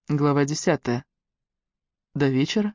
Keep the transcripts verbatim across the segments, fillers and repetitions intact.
Глава десятая. До вечера.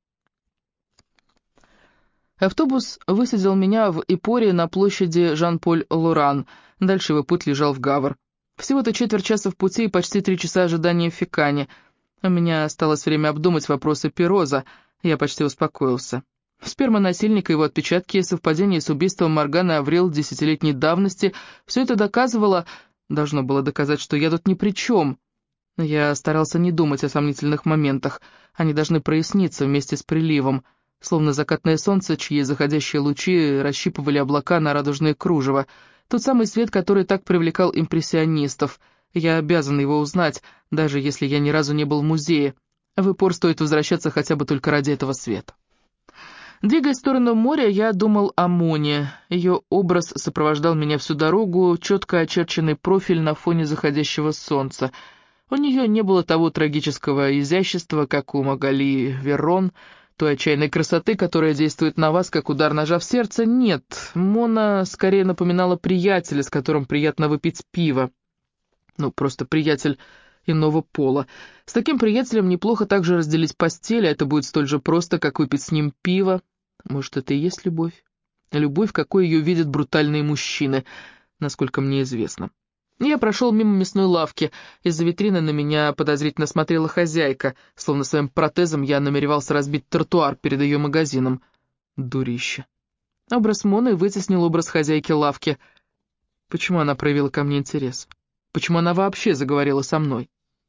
Автобус высадил меня в Иппоре на площади Жан-Поль-Лоран. Дальше его путь лежал в Гавр. Всего-то четверть часа в пути и почти три часа ожидания в Феккане. У меня осталось время обдумать вопросы Пироза. Я почти успокоился. Сперма насильника, его отпечатки, совпадение с убийством Морганы Аврил десятилетней давности — все это доказывало, должно было доказать, что я тут ни при чем. Я старался не думать о сомнительных моментах. Они должны проясниться вместе с приливом, словно закатное солнце, чьи заходящие лучи расщипывали облака на радужное кружево. Тот самый свет, который так привлекал импрессионистов. Я обязан его узнать, даже если я ни разу не был в музее. В Иппор стоит возвращаться хотя бы только ради этого света. Двигаясь в сторону моря, я думал о Моне. Ее образ сопровождал меня всю дорогу, четко очерченный профиль на фоне заходящего солнца. У нее не было того трагического изящества, как у Магали Веррон, той отчаянной красоты, которая действует на вас, как удар ножа в сердце. Нет, Мона скорее напоминала приятеля, с которым приятно выпить пиво. Ну, просто приятель иного пола. С таким приятелем неплохо также разделить постель, а это будет столь же просто, как выпить с ним пиво. Может, это и есть любовь? Любовь, какой ее видят брутальные мужчины, насколько мне известно. Я прошел мимо мясной лавки. Из-за витрины на меня подозрительно смотрела хозяйка. Словно своим протезом я намеревался разбить тротуар перед ее магазином. Дурище. Образ Моны вытеснил образ хозяйки лавки. Почему она проявила ко мне интерес? Почему она вообще заговорила со мной?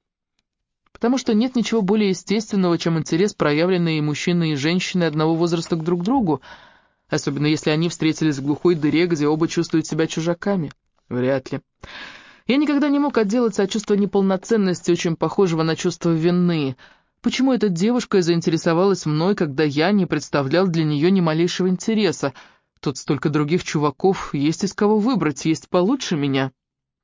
Потому что нет ничего более естественного, чем интерес, проявленный мужчиной и женщиной одного возраста к друг другу, особенно если они встретились в глухой дыре, где оба чувствуют себя чужаками. Вряд ли. Я никогда не мог отделаться от чувства неполноценности, очень похожего на чувство вины. Почему эта девушка заинтересовалась мной, когда я не представлял для нее ни малейшего интереса? Тут столько других чуваков, есть из кого выбрать, есть получше меня.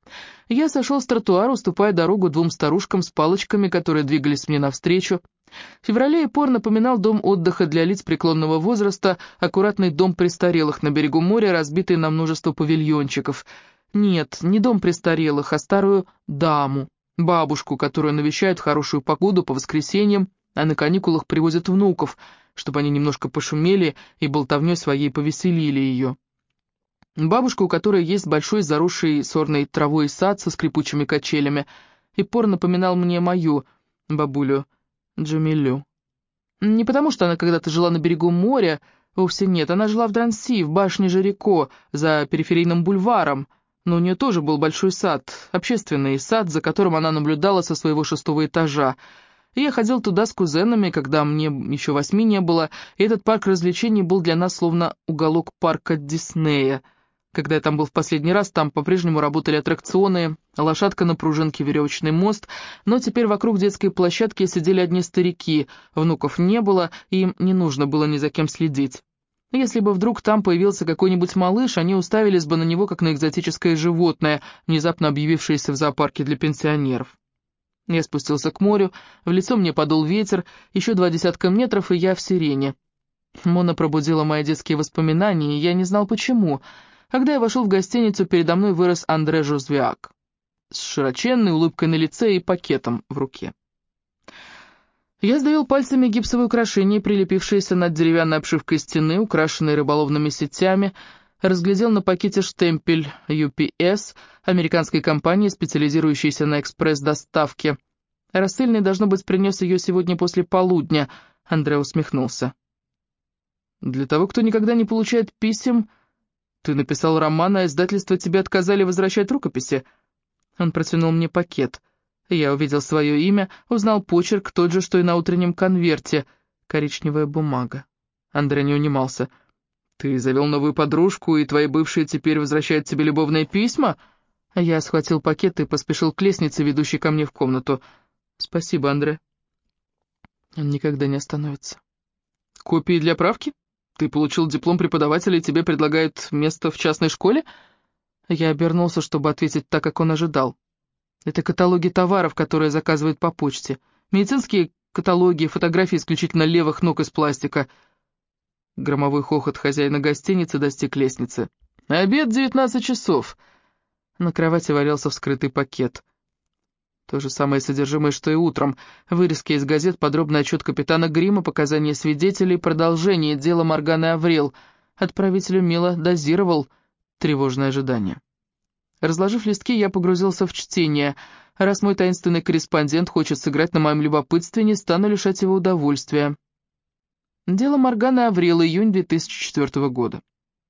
Я сошел с тротуара, уступая дорогу двум старушкам с палочками, которые двигались мне навстречу. В феврале Иппор напоминал дом отдыха для лиц преклонного возраста, аккуратный дом престарелых на берегу моря, разбитый на множество павильончиков. Нет, не дом престарелых, а старую даму, бабушку, которую навещают в хорошую погоду по воскресеньям, а на каникулах привозят внуков, чтобы они немножко пошумели и болтовней своей повеселили ее. Бабушка, у которой есть большой заросший сорной травой сад со скрипучими качелями. Иппор напоминал мне мою бабулю Джамилю. Не потому, что она когда-то жила на берегу моря, вовсе нет, она жила в Дранси, в башне Жирико, за периферийным бульваром, но у нее тоже был большой сад, общественный сад, за которым она наблюдала со своего шестого этажа. И я ходил туда с кузенами, когда мне еще восьми не было, и этот парк развлечений был для нас словно уголок парка Диснея. Когда я там был в последний раз, там по-прежнему работали аттракционы, лошадка на пружинке, веревочный мост, но теперь вокруг детской площадки сидели одни старики, внуков не было, и им не нужно было ни за кем следить. Если бы вдруг там появился какой-нибудь малыш, они уставились бы на него, как на экзотическое животное, внезапно объявившееся в зоопарке для пенсионеров. Я спустился к морю, в лицо мне подул ветер, еще два десятка метров, и я в сирене. Мона пробудила мои детские воспоминания, и я не знал почему. Когда я вошел в гостиницу, передо мной вырос Андре Жозвиак с широченной улыбкой на лице и пакетом в руке. Я сдавил пальцами гипсовые украшения, прилепившиеся над деревянной обшивкой стены, украшенные рыболовными сетями, разглядел на пакете штемпель ю пи эс, американской компании, специализирующейся на экспресс-доставке. Рассыльный, должно быть, принес ее сегодня после полудня. Андре усмехнулся. «Для того, кто никогда не получает писем, ты написал роман, а издательство тебе отказали возвращать рукописи?» Он протянул мне пакет. Я увидел свое имя, узнал почерк, тот же, что и на утреннем конверте. Коричневая бумага. Андрей не унимался. «Ты завел новую подружку, и твои бывшие теперь возвращают тебе любовные письма?» Я схватил пакет и поспешил к лестнице, ведущей ко мне в комнату. «Спасибо, Андре». Он никогда не остановится. «Копии для правки? Ты получил диплом преподавателя, и тебе предлагают место в частной школе?» Я обернулся, чтобы ответить так, как он ожидал. «Это каталоги товаров, которые заказывают по почте. Медицинские каталоги, фотографии исключительно левых ног из пластика». Громовой хохот хозяина гостиницы достиг лестницы. «Обед девятнадцать часов». На кровати валялся вскрытый пакет. То же самое содержимое, что и утром. Вырезки из газет, подробный отчет капитана Грима, показания свидетелей, продолжение дела Морганы Аврил. Отправитель умело дозировал тревожное ожидание. Разложив листки, я погрузился в чтение. Раз мой таинственный корреспондент хочет сыграть на моем любопытстве, не стану лишать его удовольствия. Дело Морганы Аврил, июнь две тысячи четвёртого года.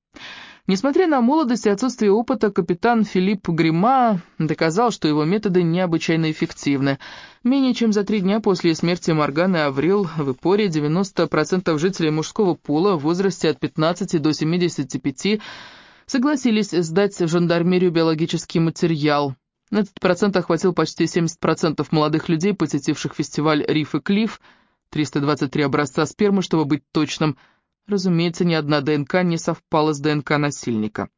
Несмотря на молодость и отсутствие опыта, капитан Филипп Грима доказал, что его методы необычайно эффективны. Менее чем за три дня после смерти Морганы Аврил в Иппоре девяносто процентов жителей мужского пола в возрасте от пятнадцати до семидесяти пяти согласились сдать в жандармерию биологический материал. Этот процент охватил почти семьдесят процентов молодых людей, посетивших фестиваль «Риф и Клифф», триста двадцать три образца спермы, чтобы быть точным. Разумеется, ни одна ДНК не совпала с ДНК насильника.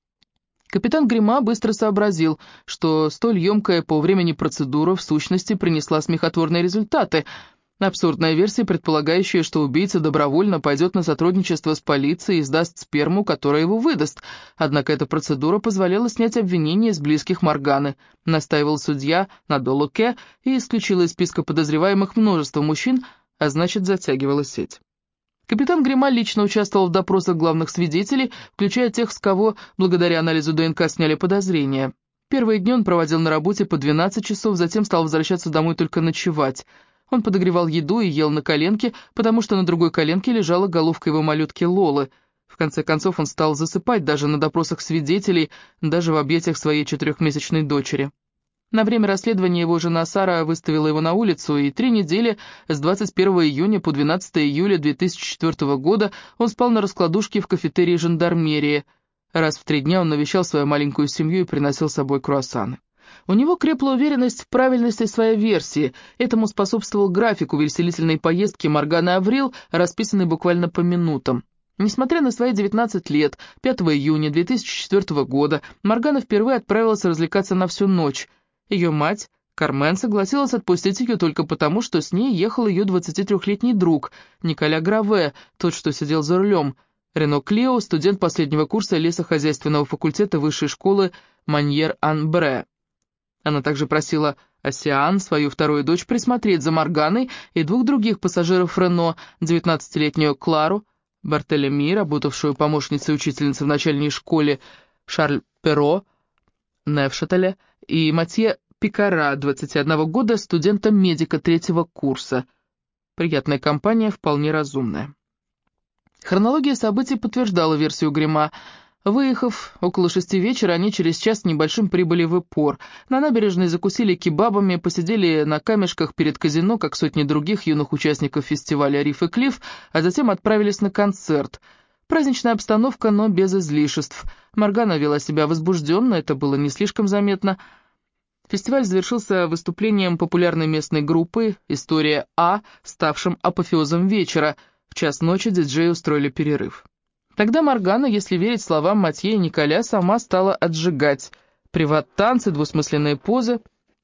Капитан Грима быстро сообразил, что столь емкая по времени процедура в сущности принесла смехотворные результаты. Абсурдная версия, предполагающая, что убийца добровольно пойдет на сотрудничество с полицией и сдаст сперму, которая его выдаст. Однако эта процедура позволяла снять обвинения с близких Морганы, настаивал судья Надолоке и исключила из списка подозреваемых множество мужчин, а значит затягивала сеть. Капитан Грима лично участвовал в допросах главных свидетелей, включая тех, с кого, благодаря анализу ДНК, сняли подозрения. Первые дни он проводил на работе по двенадцать часов, затем стал возвращаться домой только ночевать. Он подогревал еду и ел на коленке, потому что на другой коленке лежала головка его малютки Лолы. В конце концов он стал засыпать даже на допросах свидетелей, даже в объятиях своей четырехмесячной дочери. На время расследования его жена Сара выставила его на улицу, и три недели с двадцать первого июня по двенадцатого июля две тысячи четвёртого года он спал на раскладушке в кафетерии жандармерии. Раз в три дня он навещал свою маленькую семью и приносил с собой круассаны. У него крепла уверенность в правильности своей версии. Этому способствовал график увеселительной поездки Морганы Аврил, расписанный буквально по минутам. Несмотря на свои девятнадцать лет, пятого июня две тысячи четвёртого года Моргана впервые отправилась развлекаться на всю ночь. Ее мать, Кармен, согласилась отпустить ее только потому, что с ней ехал ее двадцатитрёхлетний друг, Николя Граве, тот, что сидел за рулем. Рено Клео, студент последнего курса лесохозяйственного факультета высшей школы Маньер-Ан-Бре. Она также просила Осиан, свою вторую дочь, присмотреть за Морганой и двух других пассажиров Рено, девятнадцатилетнюю Клару, Бартелеми, работавшую помощницей учительницы в начальной школе Шарль Перро, Невшателе, и Матье Пикара, двадцати одного года, студента-медика третьего курса. Приятная компания, вполне разумная. Хронология событий подтверждала версию Грима. Выехав около шести вечера, они через час с небольшим прибыли в Иппор. На набережной закусили кебабами, посидели на камешках перед казино, как сотни других юных участников фестиваля «Риф и Клифф», а затем отправились на концерт. Праздничная обстановка, но без излишеств. Моргана вела себя возбужденно, это было не слишком заметно. Фестиваль завершился выступлением популярной местной группы «История А», ставшим апофеозом вечера. В час ночи диджеи устроили перерыв. Тогда Моргана, если верить словам Матье и Николя, сама стала отжигать. Приват-танцы, двусмысленные позы.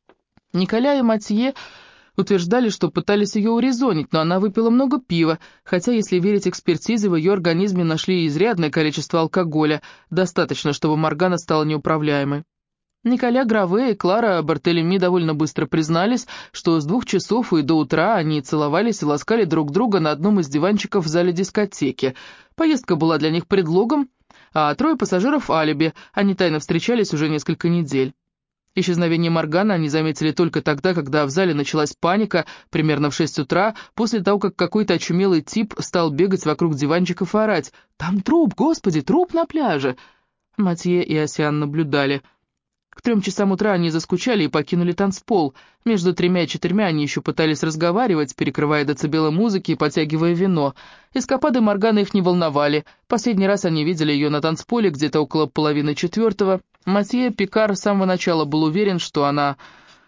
Николя и Матье утверждали, что пытались ее урезонить, но она выпила много пива, хотя, если верить экспертизе, в ее организме нашли изрядное количество алкоголя, достаточно, чтобы Моргана стала неуправляемой. Николя Граве и Клара Бартелеми довольно быстро признались, что с двух часов и до утра они целовались и ласкали друг друга на одном из диванчиков в зале дискотеки. Поездка была для них предлогом, а трое пассажиров — алиби, они тайно встречались уже несколько недель. Исчезновение Морганы они заметили только тогда, когда в зале началась паника, примерно в шесть утра, после того, как какой-то очумелый тип стал бегать вокруг диванчиков и орать: «Там труп, господи, труп на пляже!» Матье и Осиан наблюдали. К трем часам утра они заскучали и покинули танцпол. Между тремя и четырьмя они еще пытались разговаривать, перекрывая децибелы музыки и потягивая вино. Эскапады Морганы их не волновали. Последний раз они видели ее на танцполе где-то около половины четвертого. Матье Пикар с самого начала был уверен, что она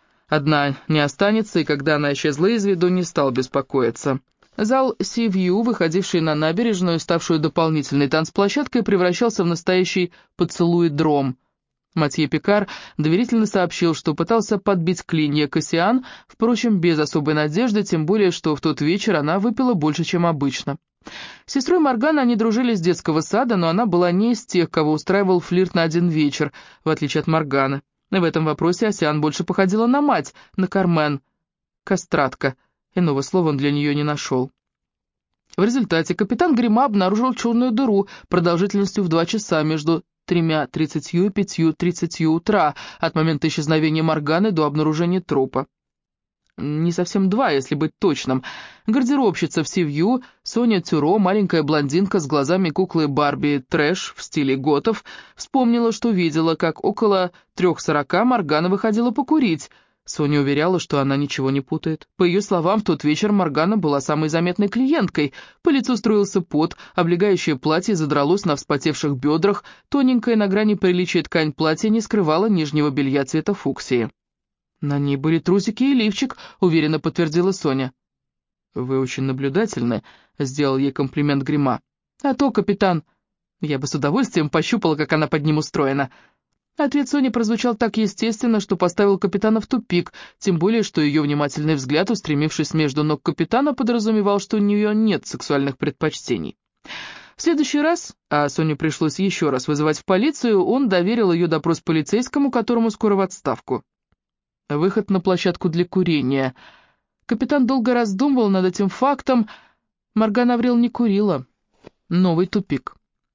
одна не останется, и когда она исчезла из виду, не стал беспокоиться. Зал Си-Вью, выходивший на набережную, ставшую дополнительной танцплощадкой, превращался в настоящий поцелуй-дром. Матье Пикар доверительно сообщил, что пытался подбить клинья Кассиан, впрочем, без особой надежды, тем более, что в тот вечер она выпила больше, чем обычно. С сестрой Морганы они дружили с детского сада, но она была не из тех, кого устраивал флирт на один вечер, в отличие от Морганы. В этом вопросе Асиан больше походила на мать, на Кармен. Кастратка. Иного слова он для нее не нашел. В результате капитан Грима обнаружил черную дыру продолжительностью в два часа между тремя тридцатью и пятью тридцатью утра от момента исчезновения Морганы до обнаружения трупа. Не совсем два, если быть точным. Гардеробщица в Севью, Соня Тюро, маленькая блондинка с глазами куклы Барби трэш в стиле готов, вспомнила, что видела, как около трех сорока Моргана выходила покурить. Соня уверяла, что она ничего не путает. По ее словам, в тот вечер Моргана была самой заметной клиенткой. По лицу струился пот, облегающее платье задралось на вспотевших бедрах, тоненькая на грани приличия ткань платья не скрывала нижнего белья цвета фуксии. «На ней были трусики и лифчик», — уверенно подтвердила Соня. «Вы очень наблюдательны», — сделал ей комплимент Грима. «А то, капитан, я бы с удовольствием пощупала, как она под ним устроена». Ответ Сони прозвучал так естественно, что поставил капитана в тупик, тем более, что ее внимательный взгляд, устремившись между ног капитана, подразумевал, что у нее нет сексуальных предпочтений. В следующий раз, а Соне пришлось еще раз вызывать в полицию, он доверил ее допрос полицейскому, которому скоро в отставку. Выход на площадку для курения. Капитан долго раздумывал над этим фактом. Моргана Аврил не курила. Новый тупик.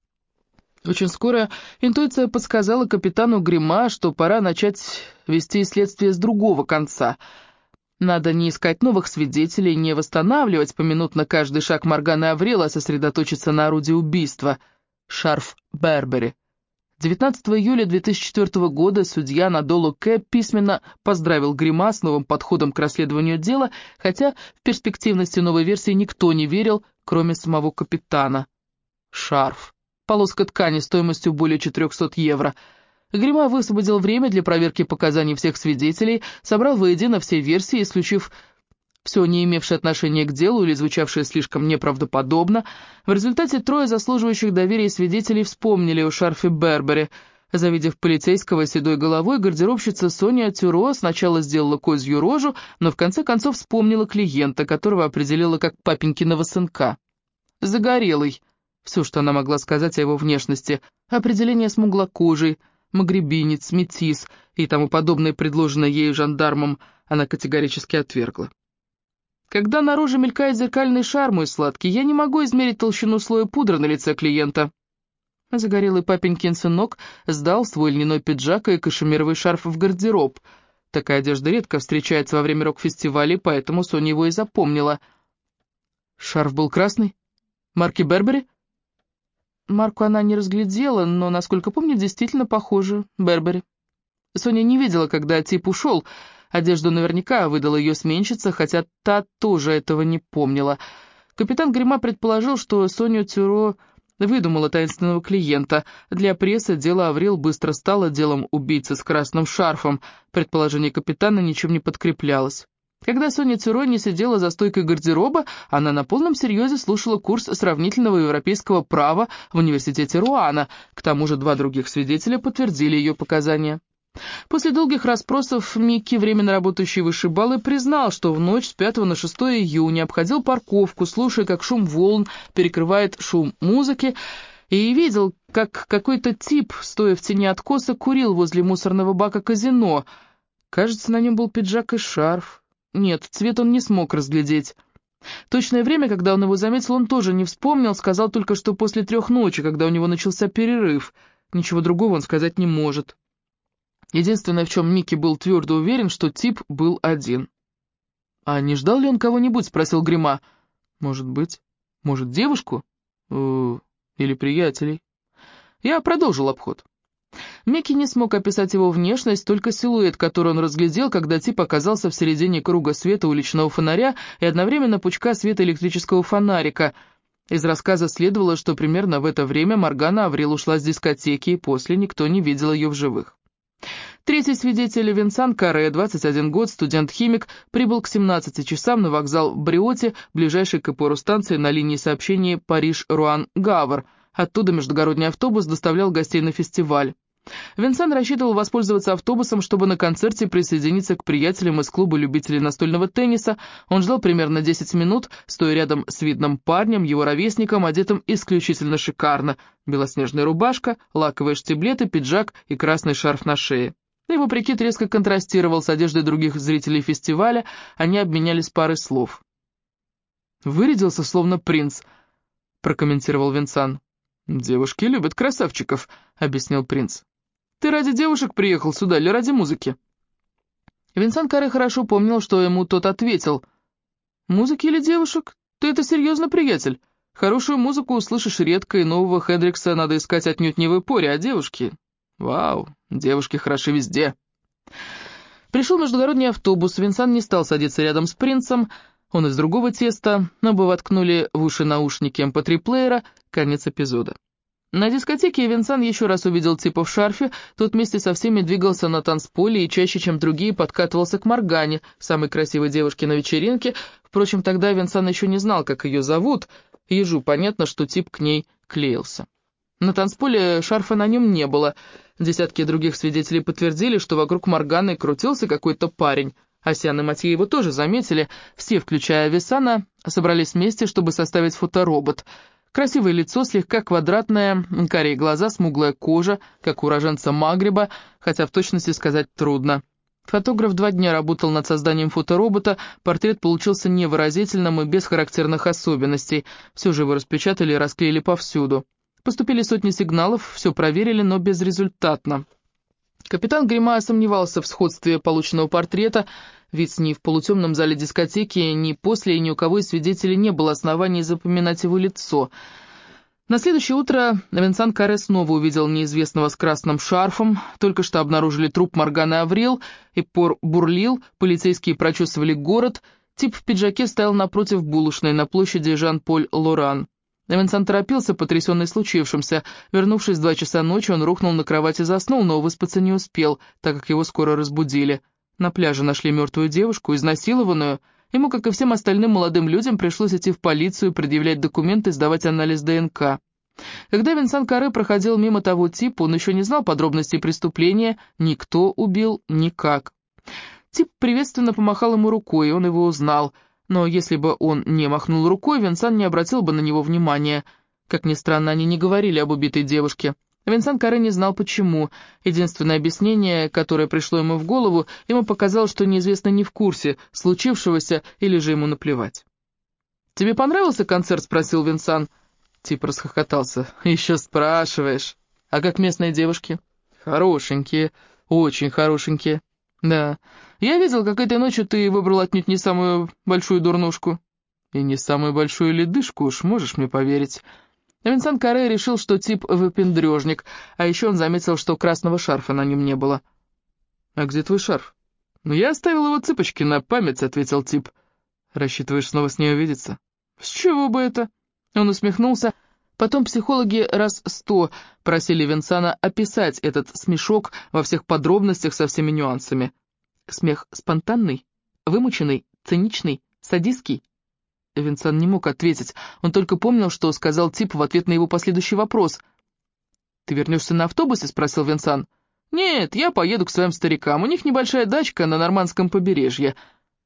Очень скоро интуиция подсказала капитану Грима, что пора начать вести следствие с другого конца. Надо не искать новых свидетелей, не восстанавливать поминутно каждый шаг Морганы Аврил, а сосредоточиться на орудии убийства. Шарф Бербери. девятнадцатого июля две тысячи четвёртого года судья Надолу Кэ письменно поздравил Грима с новым подходом к расследованию дела, хотя в перспективности новой версии никто не верил, кроме самого капитана. Шарф. Полоска ткани стоимостью более четырехсот евро. Грима высвободил время для проверки показаний всех свидетелей, собрал воедино все версии, исключив все не имевшее отношения к делу или звучавшее слишком неправдоподобно. В результате трое заслуживающих доверия свидетелей вспомнили о Шарфе Бербери. Завидев полицейского седой головой, гардеробщица Соня Тюро сначала сделала козью рожу, но в конце концов вспомнила клиента, которого определила как папенькиного сынка. Загорелый. Все, что она могла сказать о его внешности. Определение смуглокожий, магребинец, метис и тому подобное, предложенное ею жандармом, она категорически отвергла. Когда на роже мелькает зеркальный шар, мой сладкий, я не могу измерить толщину слоя пудры на лице клиента. Загорелый папенькин сынок сдал свой льняной пиджак и кашемировый шарф в гардероб. Такая одежда редко встречается во время рок-фестивалей, поэтому Соня его и запомнила. Шарф был красный? Марки Бербери? Марку она не разглядела, но, насколько помню, действительно похоже. Бербери. Соня не видела, когда тип ушел. Одежду наверняка выдала ее сменщица, хотя та тоже этого не помнила. Капитан Грима предположил, что Соню Тюро выдумала таинственного клиента. Для прессы дело Аврил быстро стало делом убийцы с красным шарфом. Предположение капитана ничем не подкреплялось. Когда Соня Тюро не сидела за стойкой гардероба, она на полном серьезе слушала курс сравнительного европейского права в университете Руана. К тому же два других свидетеля подтвердили ее показания. После долгих расспросов Микки, временно работающий вышибалой, признал, что в ночь с пятого на шестое июня обходил парковку, слушая, как шум волн перекрывает шум музыки, и видел, как какой-то тип, стоя в тени откоса, курил возле мусорного бака казино. Кажется, на нем был пиджак и шарф. Нет, цвет он не смог разглядеть. Точное время, когда он его заметил, он тоже не вспомнил, сказал только, что после трех ночи, когда у него начался перерыв. Ничего другого он сказать не может. Единственное, в чем Микки был твердо уверен, что тип был один. «А не ждал ли он кого-нибудь?» — спросил Грима. «Может быть. Может, девушку? Э, или приятелей?» Я продолжил обход. Микки не смог описать его внешность, только силуэт, который он разглядел, когда тип оказался в середине круга света уличного фонаря и одновременно пучка света электрического фонарика. Из рассказа следовало, что примерно в это время Моргана Аврил ушла с дискотеки, и после никто не видел ее в живых. Третий свидетель, Винсан Каре, двадцать один год, студент-химик, прибыл к семнадцати часам на вокзал в Бриоте, ближайшей к Эпору станции на линии сообщения Париж-Руан-Гавр. Оттуда междугородний автобус доставлял гостей на фестиваль. Винсан рассчитывал воспользоваться автобусом, чтобы на концерте присоединиться к приятелям из клуба любителей настольного тенниса. Он ждал примерно десять минут, стоя рядом с видным парнем, его ровесником, одетым исключительно шикарно. Белоснежная рубашка, лаковые штиблеты, пиджак и красный шарф на шее. Его прикид резко контрастировал с одеждой других зрителей фестиваля, они обменялись парой слов. «Вырядился, словно принц», — прокомментировал Винсан. «Девушки любят красавчиков», — объяснил принц. «Ты ради девушек приехал сюда или ради музыки?» Винсан Карре хорошо помнил, что ему тот ответил. «Музыки или девушек? Ты это серьезно, приятель? Хорошую музыку услышишь редко, и нового Хендрикса надо искать отнюдь не в Эпоре, а девушки. Вау, девушки хороши везде». Пришел междугородний автобус, Винсан не стал садиться рядом с принцем, он из другого теста, но бы воткнули в уши наушники эм пэ три-плеера, конец эпизода. На дискотеке Винсан еще раз увидел типа в шарфе, тот вместе со всеми двигался на танцполе и чаще, чем другие, подкатывался к Моргане, самой красивой девушке на вечеринке. Впрочем, тогда Винсан еще не знал, как ее зовут, ежу понятно, что тип к ней клеился. На танцполе шарфа на нем не было. Десятки других свидетелей подтвердили, что вокруг Морганы крутился какой-то парень. Асян и Матье его тоже заметили. Все, включая Висана, собрались вместе, чтобы составить фоторобот. Красивое лицо, слегка квадратное, карие глаза, смуглая кожа, как у уроженца Магриба, хотя в точности сказать трудно. Фотограф два дня работал над созданием фоторобота, портрет получился невыразительным и без характерных особенностей. Все же его распечатали и расклеили повсюду. Поступили сотни сигналов, все проверили, но безрезультатно. Капитан Грима сомневался в сходстве полученного портрета, ведь ни в полутемном зале дискотеки, ни после, и ни у кого из свидетелей не было оснований запоминать его лицо. На следующее утро Винсан Карре снова увидел неизвестного с красным шарфом, только что обнаружили труп Морганы Аврил, Эпор бурлил, полицейские прочесывали город, тип в пиджаке стоял напротив булочной на площади Жан-Поль Лоран. Винсан торопился, потрясенный случившимся. Вернувшись в два часа ночи, он рухнул на кровать и заснул, но выспаться не успел, так как его скоро разбудили. На пляже нашли мертвую девушку, изнасилованную. Ему, как и всем остальным молодым людям, пришлось идти в полицию, предъявлять документы, сдавать анализ дэ эн ка. Когда Винсан Карре проходил мимо того типа, он еще не знал подробностей преступления, никто убил никак. Тип приветственно помахал ему рукой, и он его узнал. Но если бы он не махнул рукой, Винсан не обратил бы на него внимания. Как ни странно, они не говорили об убитой девушке. Винсан Карре не знал почему. Единственное объяснение, которое пришло ему в голову, ему показалось, что неизвестно не в курсе случившегося или же ему наплевать. «Тебе понравился концерт?» — спросил Винсан. Тип расхохотался. «Еще спрашиваешь. А как местные девушки?» «Хорошенькие, очень хорошенькие. Да, я видел, как этой ночью ты выбрал отнюдь не самую большую дурнушку. И не самую большую ледышку, уж можешь мне поверить». Винсан Карре решил, что тип выпендрежник, а еще он заметил, что красного шарфа на нем не было. «А где твой шарф?» «Ну, я оставил его цыпочки на память», — ответил тип. «Рассчитываешь снова с ней увидеться?» «С чего бы это?» Он усмехнулся. Потом психологи раз сто просили Винсана описать этот смешок во всех подробностях со всеми нюансами. Смех спонтанный, вымученный, циничный, садистский. Винсан не мог ответить, он только помнил, что сказал тип в ответ на его последующий вопрос. «Ты вернешься на автобусе?» — спросил Винсан. «Нет, я поеду к своим старикам, у них небольшая дачка на Нормандском побережье».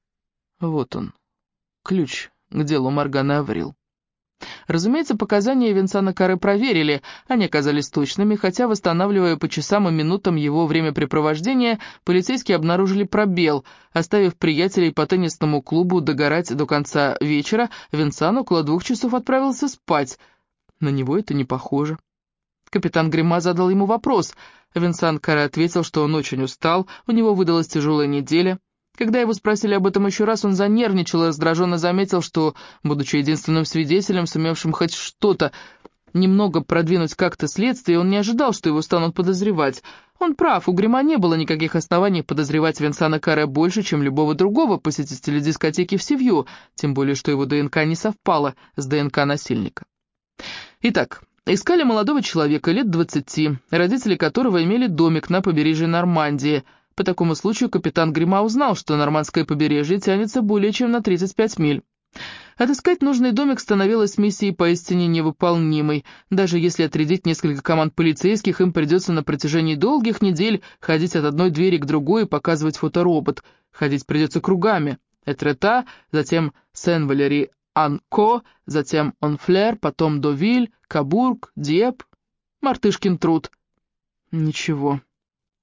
Вот он, ключ к делу Морганы Аврил. Разумеется, показания Винсана Карре проверили, они оказались точными, хотя, восстанавливая по часам и минутам его времяпрепровождения, полицейские обнаружили пробел. Оставив приятелей по теннисному клубу догорать до конца вечера, Винсан около двух часов отправился спать. На него это не похоже. Капитан Грима задал ему вопрос. Винсан Карре ответил, что он очень устал, у него выдалась тяжелая неделя. Когда его спросили об этом еще раз, он занервничал и раздраженно заметил, что, будучи единственным свидетелем, сумевшим хоть что-то немного продвинуть как-то следствие, он не ожидал, что его станут подозревать. Он прав, у Грима не было никаких оснований подозревать Винсана Карре больше, чем любого другого посетителя дискотеки в Севью, тем более, что его дэ эн ка не совпало с дэ эн ка насильника. Итак, искали молодого человека лет двадцати, родители которого имели домик на побережье Нормандии. По такому случаю капитан Грима узнал, что нормандское побережье тянется более чем на тридцать пять миль. Отыскать нужный домик становилось миссией поистине невыполнимой. Даже если отрядить несколько команд полицейских, им придется на протяжении долгих недель ходить от одной двери к другой и показывать фоторобот. Ходить придется кругами. Этрета, затем Сен-Валери-Ан-Ко, затем Онфлер, потом Довиль, Кабург, Диеп. Мартышкин труд. Ничего.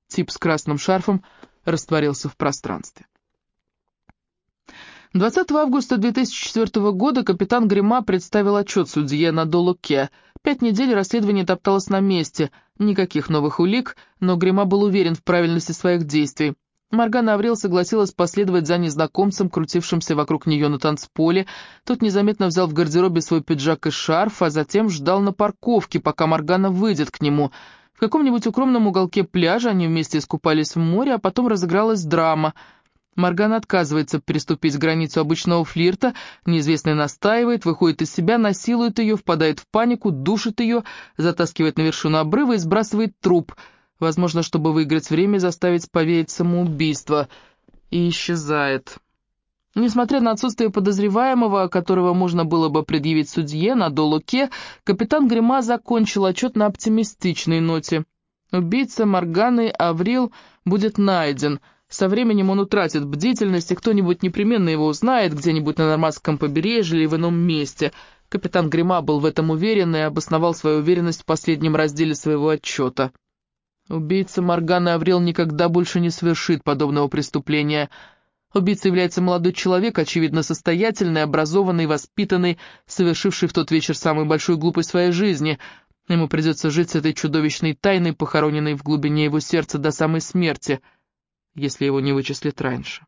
Тип с красным шарфом растворился в пространстве. двадцатого августа две тысячи четвёртого года капитан Грима представил отчет судье Надолу Ке. Пять недель расследование топталось на месте, никаких новых улик, но Грима был уверен в правильности своих действий. Моргана Аврил согласилась последовать за незнакомцем, крутившимся вокруг нее на танцполе. Тот незаметно взял в гардеробе свой пиджак и шарф, а затем ждал на парковке, пока Моргана выйдет к нему. В каком-нибудь укромном уголке пляжа они вместе искупались в море, а потом разыгралась драма. Моргана отказывается переступить границу обычного флирта, неизвестный настаивает, выходит из себя, насилует ее, впадает в панику, душит ее, затаскивает на вершину обрыва и сбрасывает труп, возможно, чтобы выиграть время и заставить поверить в самоубийство, и исчезает. Несмотря на отсутствие подозреваемого, которого можно было бы предъявить судье на Надолу Ке, капитан Грима закончил отчет на оптимистичной ноте. Убийца Морганы Аврил будет найден. Со временем он утратит бдительность, и кто-нибудь непременно его узнает где-нибудь на Нормандском побережье или в ином месте. Капитан Грима был в этом уверен и обосновал свою уверенность в последнем разделе своего отчета. Убийца Морганы Аврил никогда больше не совершит подобного преступления. Убийцей является молодой человек, очевидно состоятельный, образованный, воспитанный, совершивший в тот вечер самую большую глупость своей жизни. Ему придется жить с этой чудовищной тайной, похороненной в глубине его сердца до самой смерти, если его не вычислят раньше.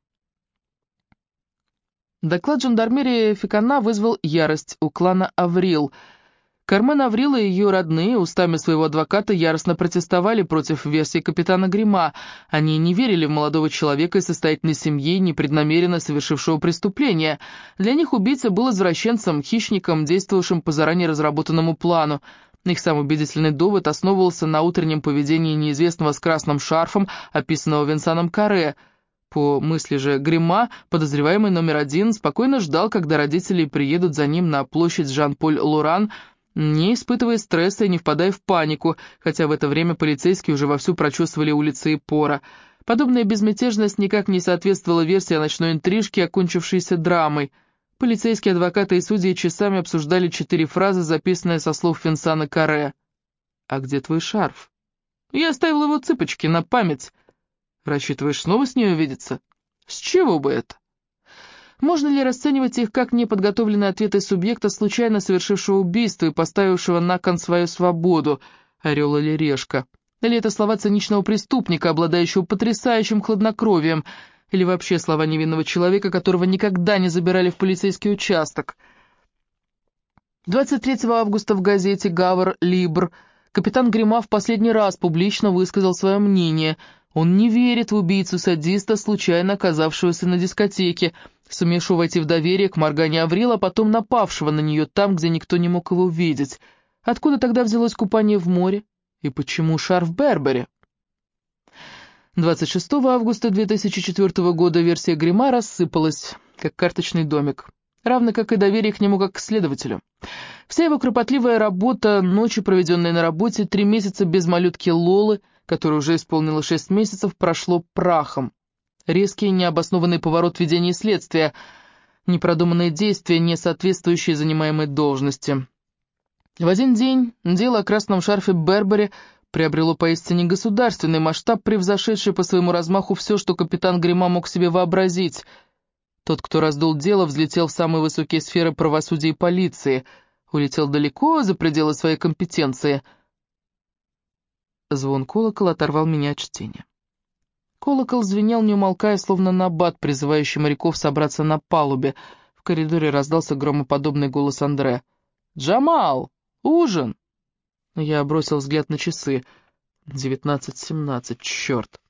Доклад жандармерии Фекана вызвал ярость у клана Аврил. Кармен Аврил и ее родные устами своего адвоката яростно протестовали против версии капитана Грима. Они не верили в молодого человека из состоятельной семьи, непреднамеренно совершившего преступление. Для них убийца был извращенцем, хищником, действовавшим по заранее разработанному плану. Их самый убедительный довод основывался на утреннем поведении неизвестного с красным шарфом, описанного Винсаном Каре. По мысли же Грима, подозреваемый номер один спокойно ждал, когда родители приедут за ним на площадь Жан-Поль Лоран, не испытывая стресса и не впадая в панику, хотя в это время полицейские уже вовсю прочесывали улицы и Пора. Подобная безмятежность никак не соответствовала версии о ночной интрижке, окончившейся драмой. Полицейские, адвокаты и судьи часами обсуждали четыре фразы, записанные со слов Винсана Каре. «А где твой шарф?» «Я оставил его цыпочки на память». «Рассчитываешь снова с ней увидеться?» «С чего бы это?» Можно ли расценивать их как неподготовленные ответы субъекта, случайно совершившего убийство и поставившего на кон свою свободу, орел или решка? Или это слова циничного преступника, обладающего потрясающим хладнокровием, или вообще слова невинного человека, которого никогда не забирали в полицейский участок? двадцать третьего августа в газете «Гавр Либр» капитан Грима в последний раз публично высказал свое мнение. Он не верит в убийцу-садиста, случайно оказавшегося на дискотеке, сумевшего войти в доверие к Моргане Аврил, а потом напавшего на нее там, где никто не мог его увидеть. Откуда тогда взялось купание в море? И почему шарф Бербери? двадцать шестого августа две тысячи четвёртого года версия Грима рассыпалась, как карточный домик, равно как и доверие к нему как к следователю. Вся его кропотливая работа, ночи, проведенные на работе, три месяца без малютки Лолы, которая уже исполнила шесть месяцев, прошло прахом. Резкий необоснованный поворот ведения следствия, непродуманные действия, не соответствующие занимаемой должности. В один день дело о красном шарфе Бербери приобрело поистине государственный масштаб, превзошедший по своему размаху все, что капитан Грима мог себе вообразить. Тот, кто раздул дело, взлетел в самые высокие сферы правосудия и полиции, улетел далеко за пределы своей компетенции. Звон колокола оторвал меня от чтения. Колокол звенел, не умолкая, словно набат, призывающий моряков собраться на палубе. В коридоре раздался громоподобный голос Андре. «Джамал! Ужин!» Я бросил взгляд на часы. девятнадцать семнадцать, черт!